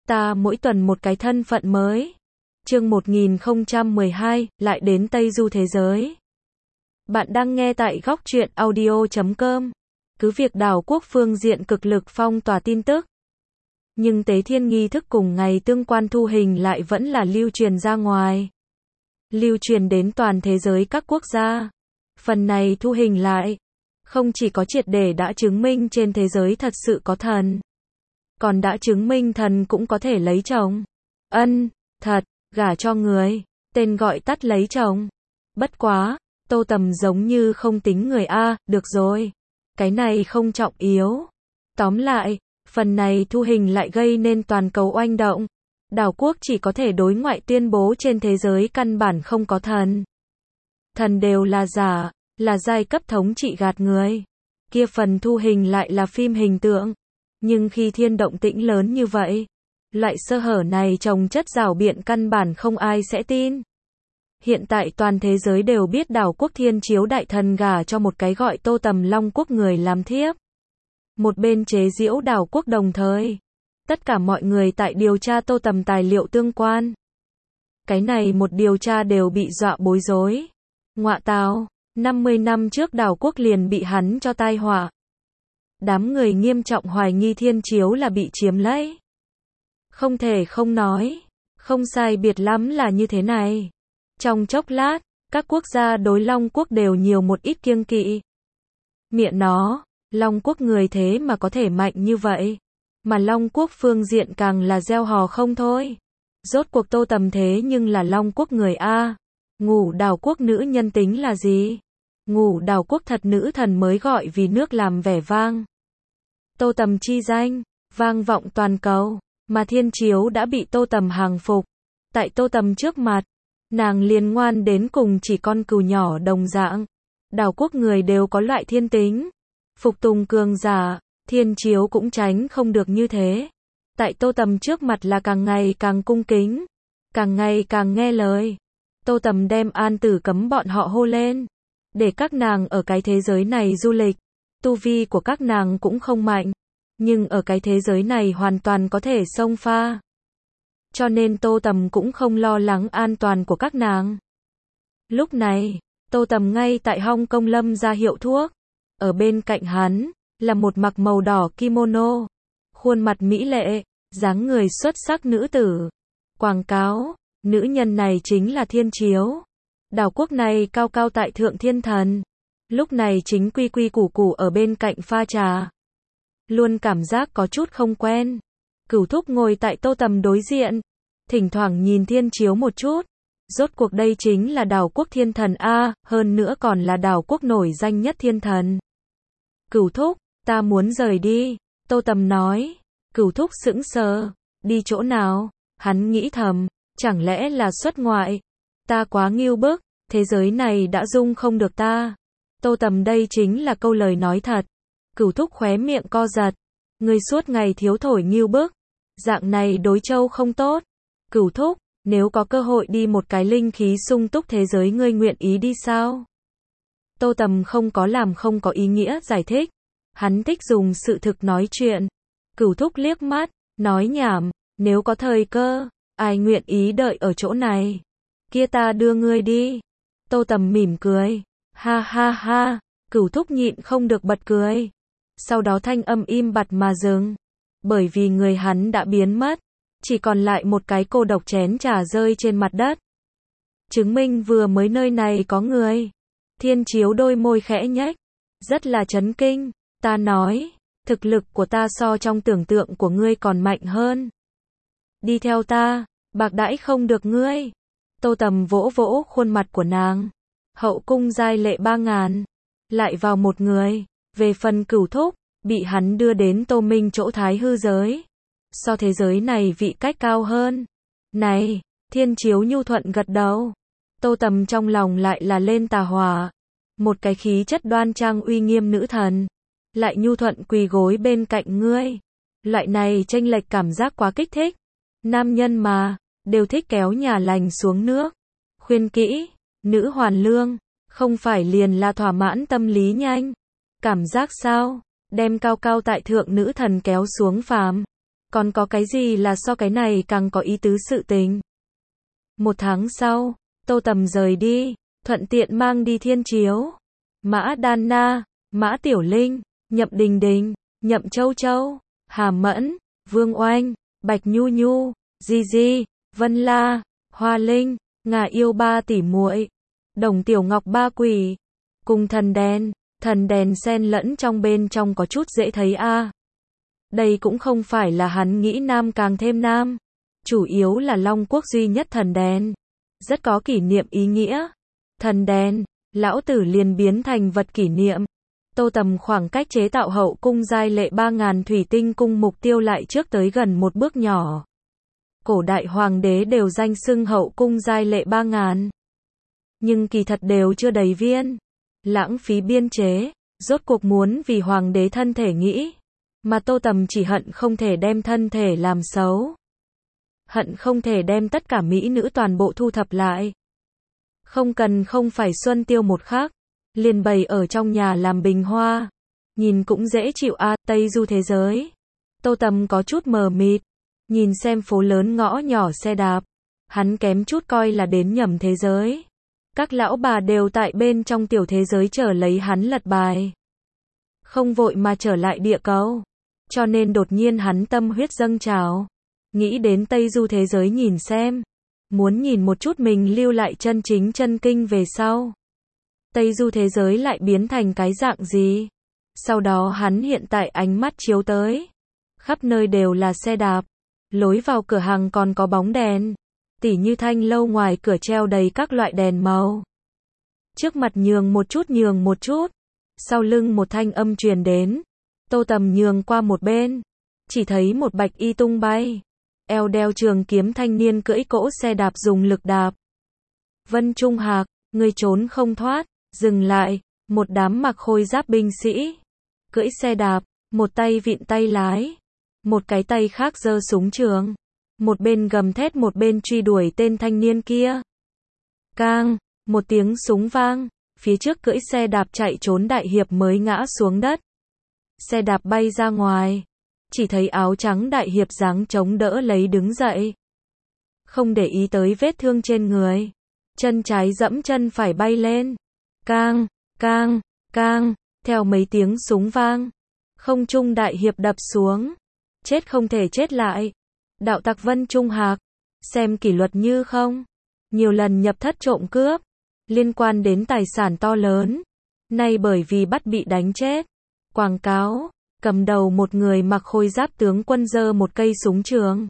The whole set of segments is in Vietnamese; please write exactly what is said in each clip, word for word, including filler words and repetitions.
Ta mỗi tuần một cái thân phận mới. Chương một nghìn không trăm mười hai, lại đến Tây Du thế giới. Bạn đang nghe tại góc truyện audio chấm com. Cứ việc đảo quốc phương diện cực lực phong tỏa tin tức, nhưng tế thiên nghi thức cùng ngày tương quan thu hình lại vẫn là lưu truyền ra ngoài. Lưu truyền đến toàn thế giới các quốc gia. Phần này thu hình lại, không chỉ có triệt để đã chứng minh trên thế giới thật sự có thần, còn đã chứng minh thần cũng có thể lấy chồng. Ân, thật, gả cho người, tên gọi tắt lấy chồng. Bất quá, Tô Tầm giống như không tính người A, được rồi. Cái này không trọng yếu. Tóm lại, phần này thu hình lại gây nên toàn cầu oanh động. Đảo quốc chỉ có thể đối ngoại tuyên bố trên thế giới căn bản không có thần. Thần đều là giả, là giai cấp thống trị gạt người. Kia phần thu hình lại là phim hình tượng. Nhưng khi thiên động tĩnh lớn như vậy, loại sơ hở này trồng chất rảo biện căn bản không ai sẽ tin. Hiện tại toàn thế giới đều biết đảo quốc thiên chiếu đại thần gả cho một cái gọi Tô Tầm Long quốc người làm thiếp. Một bên chế giễu đảo quốc đồng thời. Tất cả mọi người tại điều tra Tô Tầm tài liệu tương quan. Cái này một điều tra đều bị dọa bối rối. Ngọa tào, năm mươi năm trước đảo quốc liền bị hắn cho tai họa. Đám người nghiêm trọng hoài nghi thiên chiếu là bị chiếm lấy. Không thể không nói, không sai biệt lắm là như thế này. Trong chốc lát, các quốc gia đối Long quốc đều nhiều một ít kiêng kỵ. Miệng nó, Long quốc người thế mà có thể mạnh như vậy. Mà Long quốc phương diện càng là gieo hò không thôi. Rốt cuộc Tô Tầm thế nhưng là Long quốc người A. Ngủ đảo quốc nữ nhân tính là gì? Ngủ đảo quốc thật nữ thần mới gọi vì nước làm vẻ vang. Tô Tầm chi danh, vang vọng toàn cầu, mà thiên chiếu đã bị Tô Tầm hàng phục. Tại Tô Tầm trước mặt, nàng liền ngoan đến cùng chỉ con cừu nhỏ đồng dạng. Đảo quốc người đều có loại thiên tính. Phục tùng cường giả, thiên chiếu cũng tránh không được như thế. Tại Tô Tầm trước mặt là càng ngày càng cung kính, càng ngày càng nghe lời. Tô Tầm đem an tử cấm bọn họ hô lên, để các nàng ở cái thế giới này du lịch. Tu vi của các nàng cũng không mạnh, nhưng ở cái thế giới này hoàn toàn có thể xông pha. Cho nên Tô Tầm cũng không lo lắng an toàn của các nàng. Lúc này, Tô Tầm ngay tại Hong Kong lâm ra hiệu thuốc. Ở bên cạnh hắn, là một mặc màu đỏ kimono, khuôn mặt mỹ lệ, dáng người xuất sắc nữ tử. Quảng cáo, nữ nhân này chính là thiên chiếu. Đảo quốc này cao cao tại thượng thiên thần. Lúc này chính quy quy củ củ ở bên cạnh pha trà. Luôn cảm giác có chút không quen. Cửu thúc ngồi tại Tô Tầm đối diện, thỉnh thoảng nhìn thiên chiếu một chút. Rốt cuộc đây chính là đảo quốc thiên thần A, hơn nữa còn là đảo quốc nổi danh nhất thiên thần. Cửu thúc, ta muốn rời đi, Tô Tầm nói. Cửu thúc sững sờ, đi chỗ nào? Hắn nghĩ thầm, chẳng lẽ là xuất ngoại? Ta quá ngưu bức, thế giới này đã dung không được ta. Tô Tầm đây chính là câu lời nói thật. Cửu thúc khóe miệng co giật. Người suốt ngày thiếu thổi ngưu bức, dạng này đối châu không tốt. Cửu thúc, nếu có cơ hội đi một cái linh khí sung túc thế giới ngươi nguyện ý đi sao? Tô Tầm không có làm không có ý nghĩa giải thích. Hắn thích dùng sự thực nói chuyện. Cửu thúc liếc mắt, nói nhảm, nếu có thời cơ, ai nguyện ý đợi ở chỗ này? Kia ta đưa ngươi đi. Tô Tầm mỉm cười. Ha ha ha, cửu thúc nhịn không được bật cười. Sau đó thanh âm im bặt mà dừng. Bởi vì người hắn đã biến mất. Chỉ còn lại một cái cô độc chén trà rơi trên mặt đất. Chứng minh vừa mới nơi này có người. Thiên chiếu đôi môi khẽ nhếch. Rất là chấn kinh. Ta nói, thực lực của ta so trong tưởng tượng của ngươi còn mạnh hơn. Đi theo ta, bạc đãi không được ngươi. Tô Tầm vỗ vỗ khuôn mặt của nàng. Hậu cung giai lệ ba ngàn. Lại vào một người. Về phần Cửu thúc, bị hắn đưa đến Tô Minh chỗ thái hư giới. So thế giới này vị cách cao hơn. Này, thiên chiếu nhu thuận gật đầu. Tô Tầm trong lòng lại là lên tà hỏa. Một cái khí chất đoan trang uy nghiêm nữ thần. Lại nhu thuận quỳ gối bên cạnh ngươi. Loại này chênh lệch cảm giác quá kích thích. Nam nhân mà, đều thích kéo nhà lành xuống nước. Khuyên kỹ, nữ hoàn lương, không phải liền là thỏa mãn tâm lý nhanh. Cảm giác sao? Đem cao cao tại thượng nữ thần kéo xuống phàm. Còn có cái gì là so cái này càng có ý tứ sự tình? Một tháng sau, Tô Tầm rời đi, thuận tiện mang đi Thiên Chiếu, Mã Đan Na, Mã Tiểu Linh, Nhậm Đình Đình, Nhậm Châu Châu, Hà Mẫn, Vương Oanh, Bạch Nhu Nhu, Di Di, Vân La, Hoa Linh, Ngà Yêu ba tỷ muội, Đồng Tiểu Ngọc ba quỷ, cùng thần đèn, thần đèn xen lẫn trong bên trong có chút dễ thấy a. À. Đây cũng không phải là hắn nghĩ nam càng thêm nam, chủ yếu là Long Quốc duy nhất thần đèn, rất có kỷ niệm ý nghĩa. Thần đèn, lão tử liền biến thành vật kỷ niệm. Tô Tầm khoảng cách chế tạo hậu cung giai lệ ba ngàn thủy tinh cung mục tiêu lại trước tới gần một bước nhỏ. Cổ đại hoàng đế đều danh xưng hậu cung giai lệ ba ngàn. Nhưng kỳ thật đều chưa đầy viên. Lãng phí biên chế, rốt cuộc muốn vì hoàng đế thân thể nghĩ. Mà Tô Tầm chỉ hận không thể đem thân thể làm xấu. Hận không thể đem tất cả mỹ nữ toàn bộ thu thập lại. Không cần không phải Xuân Tiêu một khắc, liền bày ở trong nhà làm bình hoa. Nhìn cũng dễ chịu a. À, Tây Du thế giới. Tô Tầm có chút mờ mịt, nhìn xem phố lớn ngõ nhỏ xe đạp. Hắn kém chút coi là đến nhầm thế giới. Các lão bà đều tại bên trong tiểu thế giới chờ lấy hắn lật bài. Không vội mà trở lại địa cầu. Cho nên đột nhiên hắn tâm huyết dâng trào. Nghĩ đến Tây Du thế giới nhìn xem. Muốn nhìn một chút mình lưu lại chân chính chân kinh về sau. Tây Du thế giới lại biến thành cái dạng gì? Sau đó hắn hiện tại ánh mắt chiếu tới. Khắp nơi đều là xe đạp. Lối vào cửa hàng còn có bóng đèn. Tỉ như Thanh lâu ngoài cửa treo đầy các loại đèn màu. Trước mặt nhường một chút nhường một chút. Sau lưng một thanh âm truyền đến. Tô Tầm nhường qua một bên. Chỉ thấy một bạch y tung bay. Eo đeo trường kiếm thanh niên cưỡi cỗ xe đạp dùng lực đạp. Vân Trung Hạc, ngươi trốn không thoát. Dừng lại, một đám mặc khôi giáp binh sĩ. Cưỡi xe đạp, một tay vịn tay lái. Một cái tay khác giơ súng trường. Một bên gầm thét một bên truy đuổi tên thanh niên kia. Cang, một tiếng súng vang. Phía trước cưỡi xe đạp chạy trốn đại hiệp mới ngã xuống đất. Xe đạp bay ra ngoài. Chỉ thấy áo trắng đại hiệp giáng chống đỡ lấy đứng dậy. Không để ý tới vết thương trên người. Chân trái dẫm chân phải bay lên. Cang, cang, cang, theo mấy tiếng súng vang. Không trung đại hiệp đập xuống. Chết không thể chết lại. Đạo tặc Vân Trung Hạc. Xem kỷ luật như không. Nhiều lần nhập thất trộm cướp. Liên quan đến tài sản to lớn. Nay bởi vì bắt bị đánh chết. Quảng cáo. Cầm đầu một người mặc khôi giáp tướng quân giơ một cây súng trường.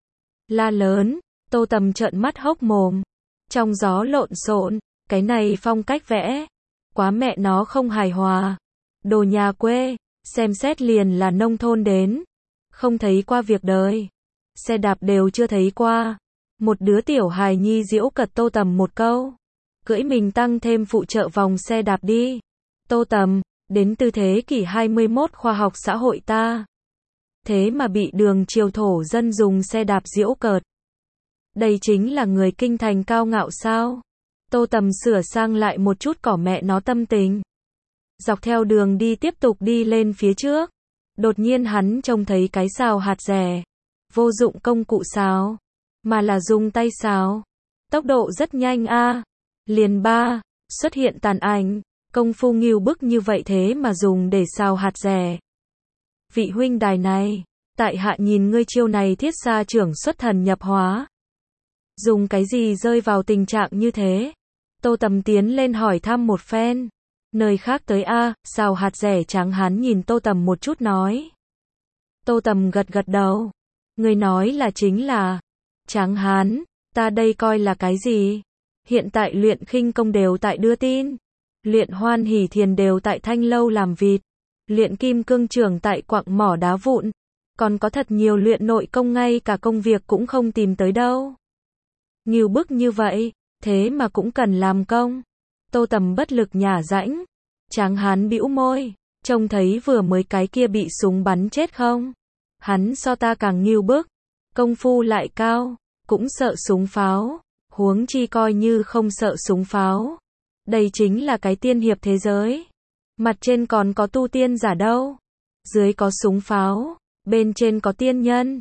La lớn. Tô Tầm trợn mắt hốc mồm. Trong gió lộn xộn. Cái này phong cách vẽ. Quá mẹ nó không hài hòa. Đồ nhà quê. Xem xét liền là nông thôn đến. Không thấy qua việc đời. Xe đạp đều chưa thấy qua. Một đứa tiểu hài nhi giễu cợt Tô Tầm một câu. Cưỡi mình tăng thêm phụ trợ vòng xe đạp đi. Tô Tầm, đến từ thế kỷ hai mươi mốt khoa học xã hội ta. Thế mà bị đường triều thổ dân dùng xe đạp giễu cợt. Đây chính là người kinh thành cao ngạo sao? Tô Tầm sửa sang lại một chút cỏ mẹ nó tâm tình. Dọc theo đường đi tiếp tục đi lên phía trước. Đột nhiên hắn trông thấy cái xào hạt rẻ. Vô dụng công cụ xào. Mà là dùng tay xào. Tốc độ rất nhanh a. À. Liền ba. Xuất hiện tàn ảnh. Công phu nghiêu bức như vậy thế mà dùng để xào hạt rẻ. Vị huynh đài này. Tại hạ nhìn ngươi chiêu này thiết xa trưởng xuất thần nhập hóa. Dùng cái gì rơi vào tình trạng như thế? Tô Tầm tiến lên hỏi thăm một phen. Nơi khác tới a. À, xào hạt rẻ trắng hắn nhìn Tô Tầm một chút nói. Tô Tầm gật gật đầu. Người nói là chính là Tráng Hán, ta đây coi là cái gì? Hiện tại luyện khinh công đều tại đưa tin. Luyện hoan hỷ thiền đều tại Thanh lâu làm vịt. Luyện kim cương trưởng tại quặng mỏ đá vụn. Còn có thật nhiều luyện nội công ngay cả công việc cũng không tìm tới đâu. Nghiêu bức như vậy, thế mà cũng cần làm công. Tô Tầm bất lực nhả rãnh. Tráng Hán bĩu môi, trông thấy vừa mới cái kia bị súng bắn chết không? Hắn so ta càng nghiêu bức, công phu lại cao, cũng sợ súng pháo, huống chi coi như không sợ súng pháo. Đây chính là cái tiên hiệp thế giới. Mặt trên còn có tu tiên giả đâu. Dưới có súng pháo, bên trên có tiên nhân.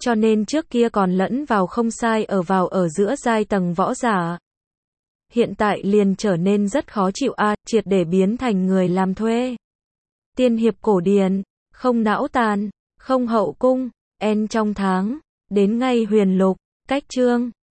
cho nên trước kia còn lẫn vào không sai ở vào ở giữa giai tầng võ giả. Hiện tại liền trở nên rất khó chịu a, triệt để biến thành người làm thuê. Tiên hiệp cổ điển, không não tàn, không hậu cung, en trong tháng, đến ngay huyền lục, cách chương.